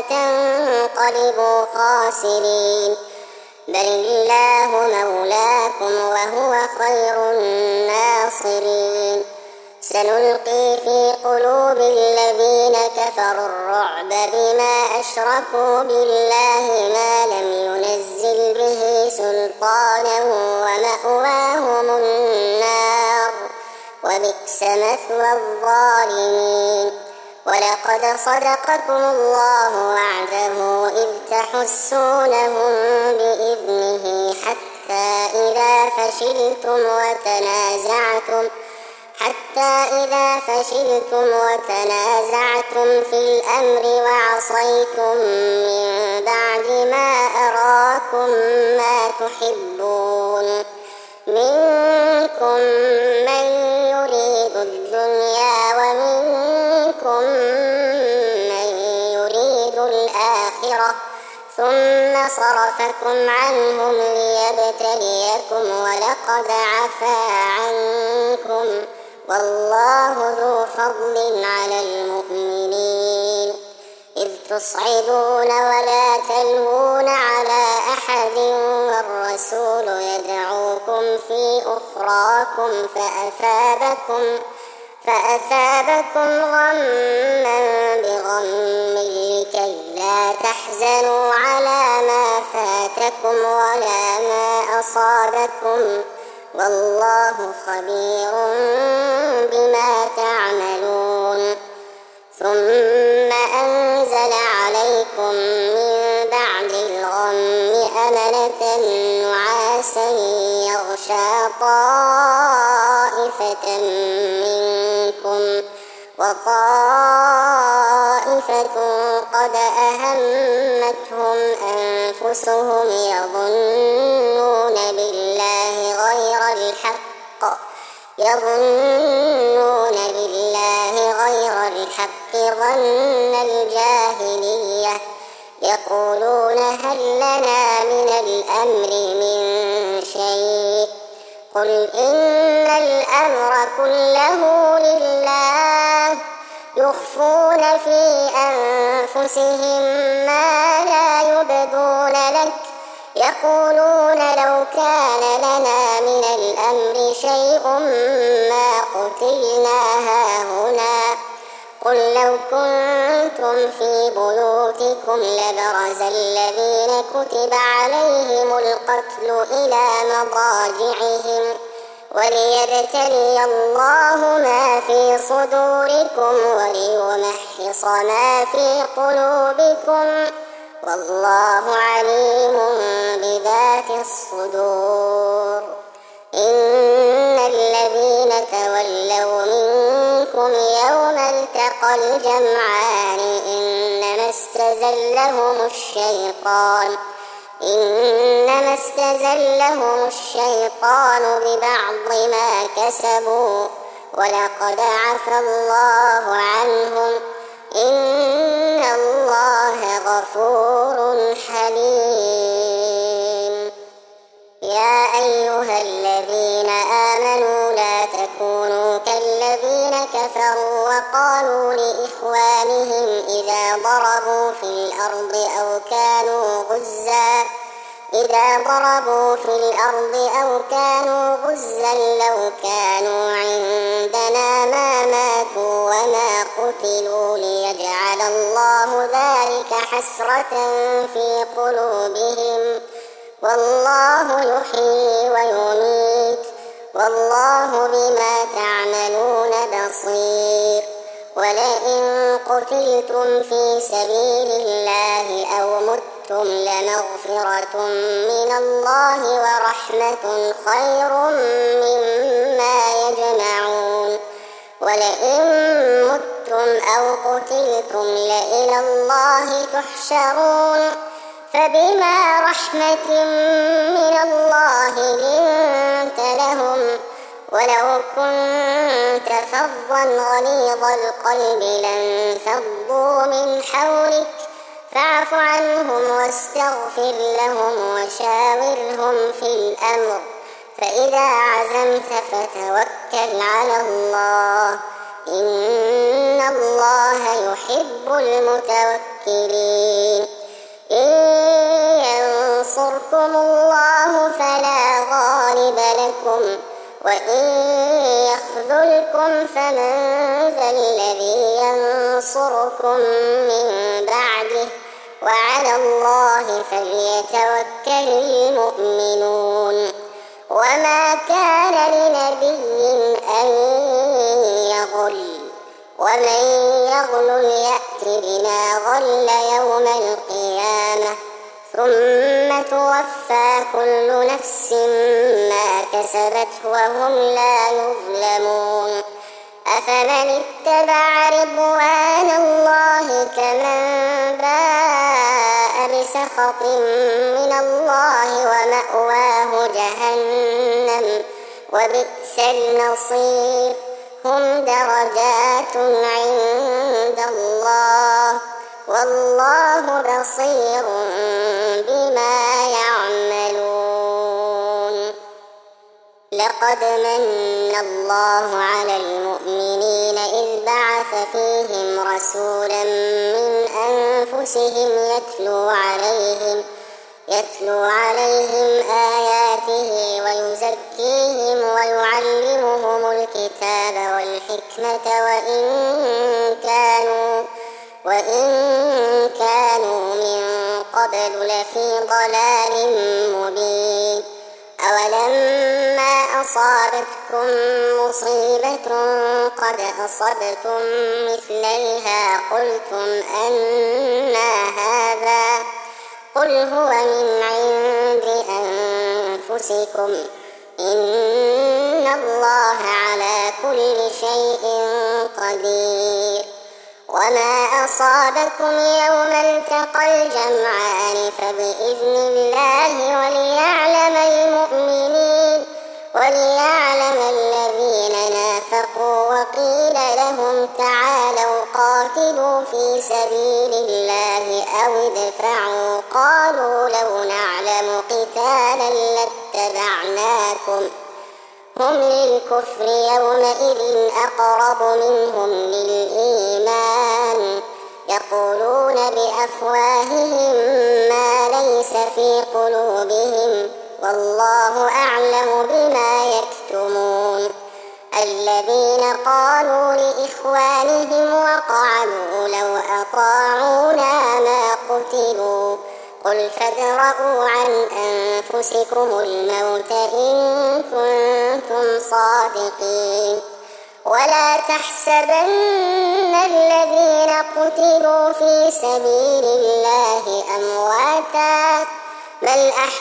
فتنقلبوا خاسرين. بل الله مولاكم وهو خير الناصرين. سنلقي في قلوب الذين كفروا الرعب بما أشركوا بالله ما لم ينزل به سلطانا ومأواهم النار وبئس مثوى الظالمين. ولقد صدقكم الله وعده إذ تحسونهم بإذنه حتى إذا فشلتم وتنازعتم حتى إذا فشلتم وتنازعتم في الأمر وعصيتم من بعد ما أراكم أراكم ما تحبون منكم من يريد الدنيا ومنكم من يريد الآخرة ثم صرفكم عنهم ليبتليكم ولقد عفا عنكم والله ذو فضل على المؤمنين إذ تصعدون ولا تلوون على أحد والرسول يدعوكم في أخراكم فأثابكم فأثابكم غما بغم لكي لا تحزنوا على ما فاتكم ولا ما أصابكم والله خبير بما تعملون ثم أنزل عليكم من بعد الغم أمنة نعاسا يغشى طائفة منكم وطائفة قد أهمتهم أنفسهم يظنون بالله غير الحق يظنون بالله غير الحق ظن الجاهلية يقولون هل لنا من الأمر من شيء قل إن الأمر كله لله يخفون في أنفسهم ما لا يبدون لك يقولون لو كان لنا من الأمر شيء ما قتلنا هاهنا قل لو كنتم في بيوتكم لبرز الذين كتب عليهم القتل إلى مضاجعهم وليبتلي الله ما في صدوركم وليمحص ما في قلوبكم والله عليم بذات الصدور إن الذين تولوا منكم يوم التقى الجمعان إنما استزلهم الشيطان إنما استزلهم الشيطان ببعض ما كسبوا ولقد عفا الله عنهم إن الله غفور حليم يا أيها الذين آمنوا لا تكونوا كالذين كفروا وقالوا لإخوانهم إذا ضربوا في الأرض أو كانوا غزا إذا ضربوا في الأرض أو كانوا غزا لو كانوا عندنا ما ماتوا وما قتلوا ليجعل الله ذلك حسرة في قلوبهم والله يحيي ويميت والله بما تعملون بصير ولئن قتلتم في سبيل الله أو متم لمغفرة من الله ورحمة خير مما يجمعون ولئن متم أو قتلتم لإلى الله تحشرون فبما رحمة من الله لنت لهم ولو كنت فظا غليظ القلب لانفضوا من حولك فاعف عنهم واستغفر لهم وشاورهم في الأمر فإذا عزمت فتوكل على الله إن الله يحب المتوكلين إن ينصركم الله فلا غالب لكم وإن يخذلكم فمن ذا الذي ينصركم من بعده وعلى الله فليتوكل المؤمنون وما كان لنبي أن يغل ومن يغل يأت بما غل يوم القيامة ثم توفى كل نفس ما كسبت وهم لا يظلمون أفمن اتبع رضوان الله كمن باء بسخط من الله ومأواه جهنم وبئس المصير هم درجات عند الله والله بصير بما يعملون. لقد من الله على المؤمنين إذ بعث فيهم رسولا من أنفسهم يتلو عليهم يتلو عليهم آياته ويزكيهم ويعلمهم الكتاب والحكمة وإن كانوا وإن كانوا من قبل لفي ضلال مبين. أولما أصابتكم مصيبة قد أصبتم مثليها قلتم أنى هذا قل هو من عند أنفسكم إن الله على كل شيء قدير. وما أصابكم يوم التقى الجمعان فبإذن الله وليعلم المؤمنين وليعلم الذين نافقوا وقيل لهم تعالوا قاتلوا في سبيل الله أو ادفعوا قالوا لو نعلم قتالا لاتبعناكم هم للكفر يومئذ أقرب منهم للإيمان يقولون بأفواههم ما ليس في قلوبهم والله أعلم بما يكتمون. الذين قالوا لإخوانهم وقعدوا لو أطاعونا ما قتلوا قل فادرءوا عن أنفسكم الموت إن كنتم صادقين. ولا تحسبن الذين قتلوا في سبيل الله أمواتا بل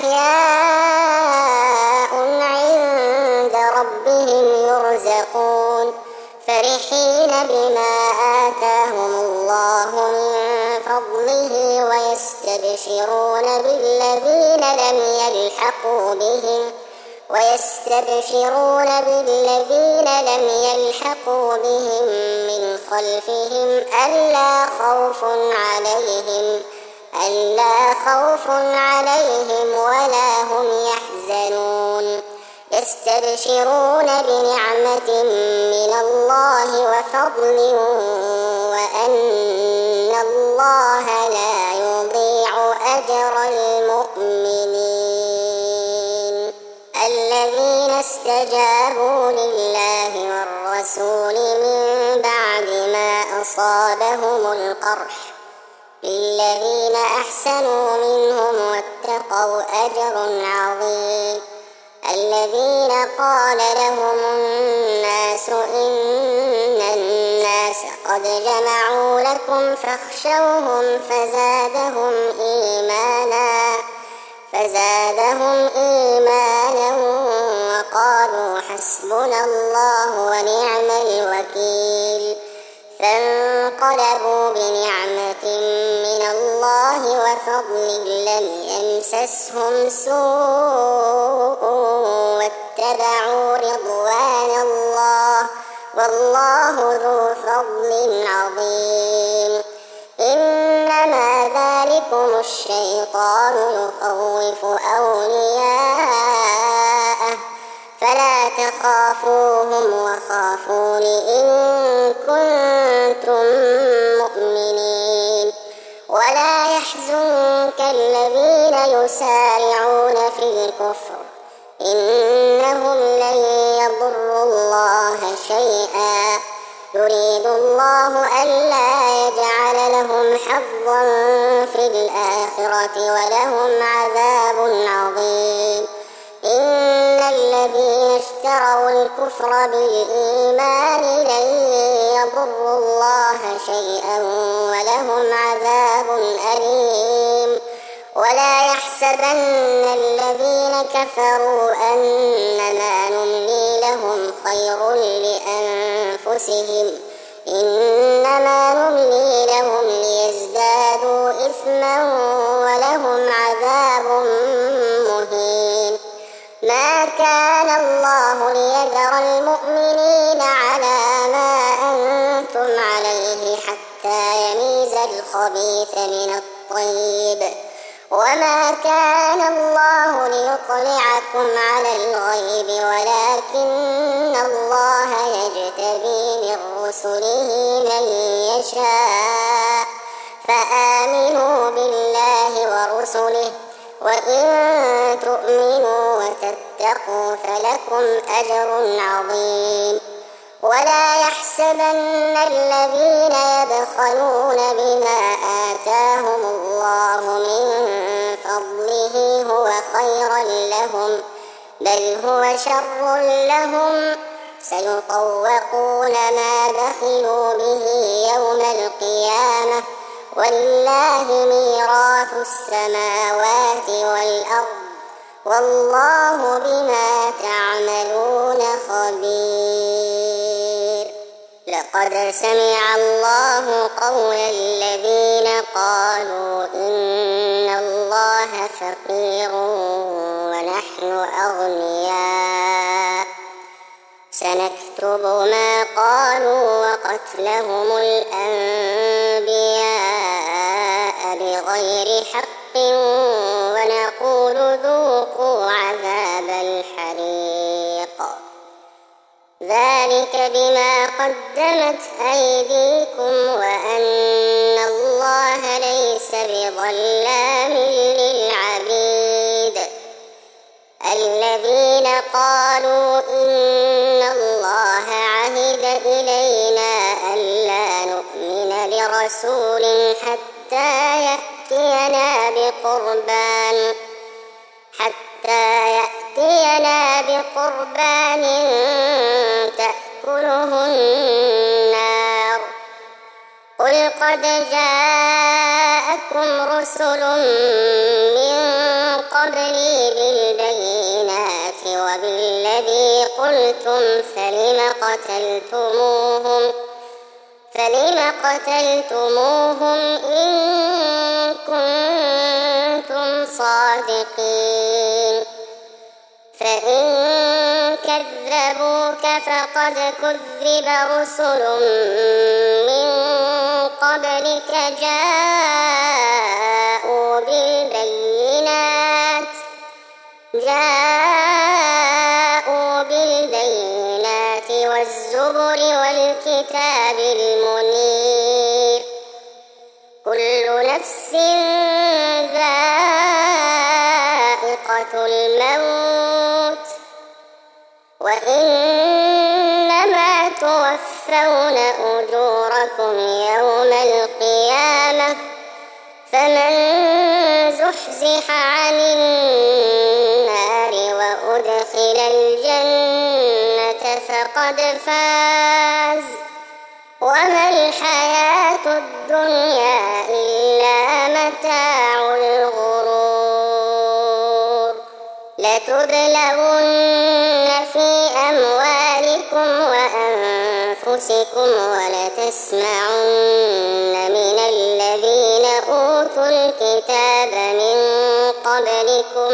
أحياء عند ربهم يرزقون فرحين بما آتاهم الله من فضله ويستبشرون بالذين لم يلحقوا بهم ويستبشرون بالذين لم يلحقوا بهم من خلفهم ألا خوف عليهم ألا خوف عليهم ولا هم يحزنون. يستبشرون بنعمة من الله وفضل وأن الله لا يضيع أجر المؤمنين. الذين استجابوا لله والرسول من بعد ما أصابهم القرح للذين أحسنوا منهم واتقوا أجر عظيم. الذين قال لهم الناس إن الناس قد جمعوا لكم فاخشوهم فزادهم إيمانا فزادهم إيمانا وقالوا حسبنا الله ونعم الوكيل. فانقلبوا بنعمة من الله وفضل لم يمسسهم سوء واتبعوا رضوان الله والله ذو فضل عظيم. إنما ذلكم الشيطان يخوف أولياءه فلا تخافوهم وخافون إن كنتم مؤمنين. ولا يحزنك الذين يسارعون في الكفر إنهم لن يضروا الله شيئا يريد الله ألا يجعل لهم حظا في الآخرة ولهم عذاب عظيم. إن الذين اشتروا الكفر بالإيمان لن يضروا الله شيئا ولهم عذاب أليم. ولا يحسبن الذين كفروا أنما نملي لهم خير لأنفسهم إنما نملي لهم ليزدادوا إثما ولهم عذاب مهين. ما كان الله ليذر المؤمنين على ما أنتم عليه حتى يميز الخبيث من الطيب، وما كان الله ليطلعكم على الغيب ولكن الله يجتبي من رسله من يشاء، فآمنوا بالله ورسله، وإن تؤمنوا وتتقوا فلكم أجر عظيم. ولا يحسبن الذين يبخلون بما آتاهم الله من فضله هو خيرا لهم، بل هو شر لهم، سيطوقون ما بخلوا به يوم القيامة، ولله ميراث السماوات والأرض، والله بما تعملون خبير. لقد سمع الله قول الذين قالوا إن الله فقير ونحن أغنياء، سنكتب ما قالوا وقتلهم الأنبياء بغير حق ونقول ذوقوا عذاب الحريق، ذلك بما قدمت أيديكم وأن الله ليس بظلام للعبيد. الذين قالوا إن الله عهد إلينا ألا نؤمن لرسول حتى يأتينا بقربان حتى يأتينا بقربان تأكله النار، قل قد جاءكم رسل من قبلي بالبينات وبالذي قلتم فلم قتلتموهم فلم قتلتموهم إن كنتم صادقين، فإن كذبوك فقد كذب رسل من قبلك جاءوا بالبينات جاءوا بالبينات والزبر والكتاب المنير، كل نفس ذائقة الموت، وإنما توفون أجوركم يوم القيامة، فمن زحزح عن النار وأدخل الجنة فقد فاز، وما الحياة الدنيا إلا متاع الغرور. لتبلغن في أموالكم وأنفسكم ولتسمعن من الذين أوتوا الكتاب من قبلكم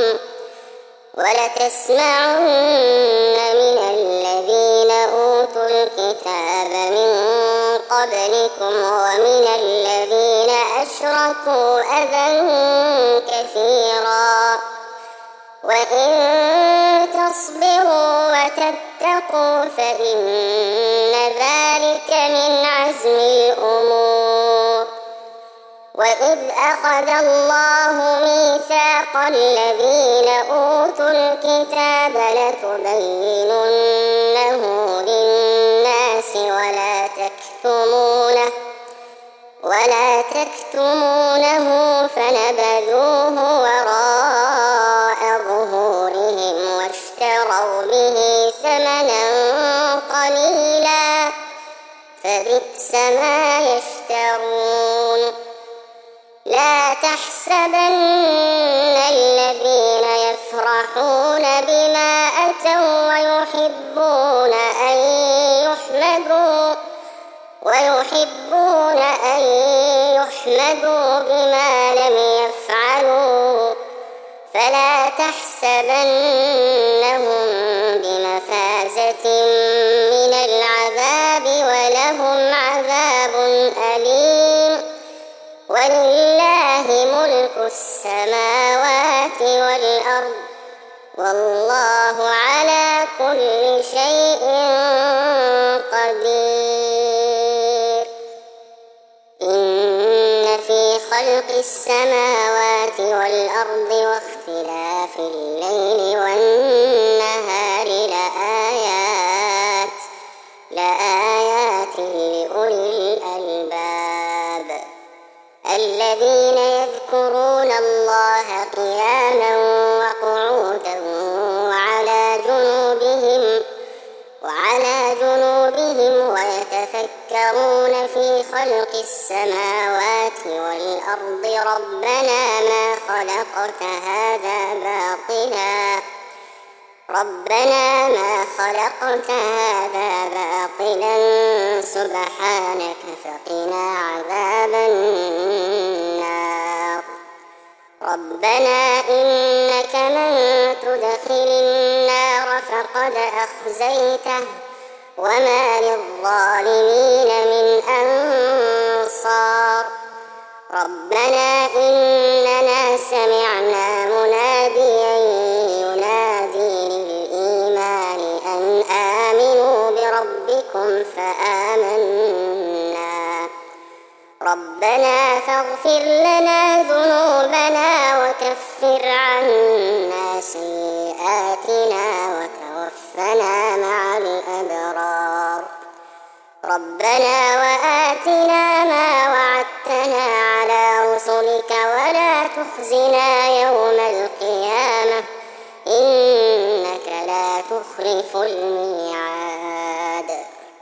ولتسمعن من الذين أوتوا الكتاب من قبلكم ومن الذين أشركوا أذى كثيرا، وإن تصبروا وتتقوا فإن ذلك من عزم الأمور. وإذ أخذ الله ميثاق الذين أوتوا الكتاب لتبيننه للناس ولا تكتمونه ولا تكتمونه فنبذوه وراء ظهورهم واشتروا به ثمنا قليلا، فبئس ما يشترون. لا تحسبن الذين يفرحون بما أتوا ويحبون أن يحمدوا ويحبون أن يحمدوا بما لم يفعلوا فلا تحسبنهم بمفازة من العذاب ولهم عذاب أليم ولله ملك السماوات والأرض والله على كل شيء قدير إن في خلق السماوات والأرض واختلاف الليل والنهار لآيات لآيات لأولي الألباب الذين يذكرون الله قياما وقعودا وعلى جنوبهم وعلى جنوبهم ويتفكرون في خلق السماوات والأرض ربنا ما خلقت هذا باطلا ربنا ما خلقت هذا باطلا سبحانك فقنا عذاب النار ربنا إنك من تدخل النار فقد أخزيته وما للظالمين من أنصار ربنا إننا سمعنا مناديا ينادي للإيمان أن آمنوا بربكم فآمنا ربنا فاغفر لنا ذنوبنا وكفر عنا سيئاتنا وتوفنا مع الأبرار ربنا وآتنا ما وعدتنا على رسلك ولا تخزنا يوم القيامة إنك لا تخلف الميعاد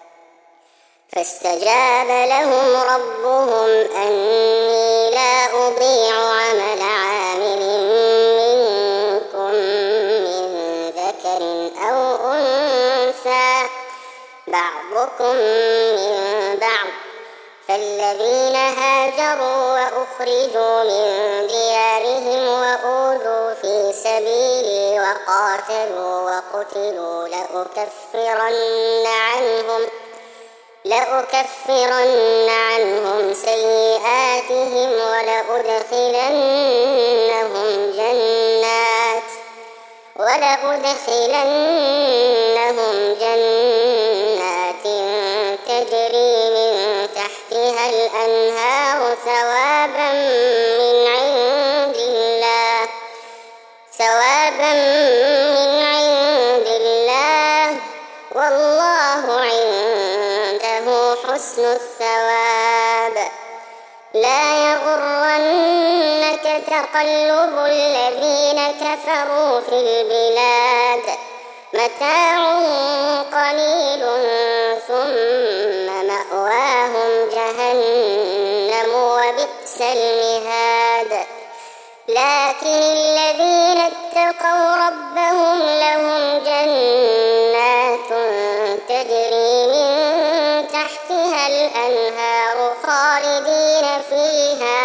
فاستجاب لهم ربهم أني لا أضيع عمل عامل منكم من ذكر أو أنثى بعضكم من بعض فالذين هاجروا وأخرجوا من ديارهم وأوذوا في سبيلي وقاتلوا وقتلوا لأكفرن عنهم لأكفرن عنهم سيئاتهم ولأدخلنهم جنات ولأدخلنهم جنات تجري من تحتها الأنهار ثوابا من عند الله ثوابا من عند الله والله عنده حسن الثواب لا يغرنك تقلب الذين كفروا في البلاد متاع قليل ثم مأواهم جهنم وبئس المهاد لكن الذين اتقوا ربهم لهم جنات تجري من تحتها الأنهار خالدين فيها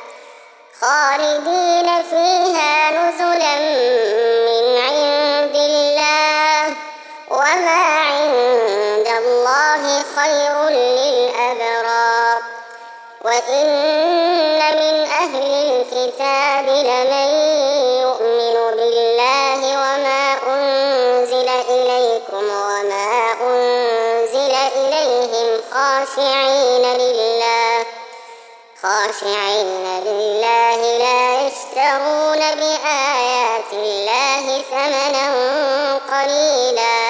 خالدين فيها نزلا من عند الله وما عند الله خير للأبرار وإن من أهل الكتاب لمن يؤمن بالله وما أنزل إليكم وما أنزل إليهم خاشعين لله خاشعين لله لا يشترون بآيات الله ثمنا قليلا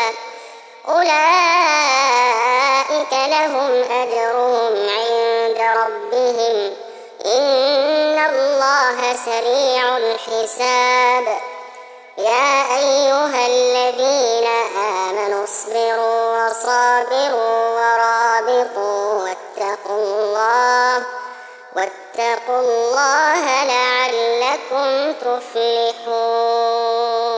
أولئك لهم أجرهم عند ربهم إن الله سريع الحساب يا أيها الذين آمنوا اصبروا وصابروا ورابطوا واتقوا الله واتقوا الله لعلكم تفلحون.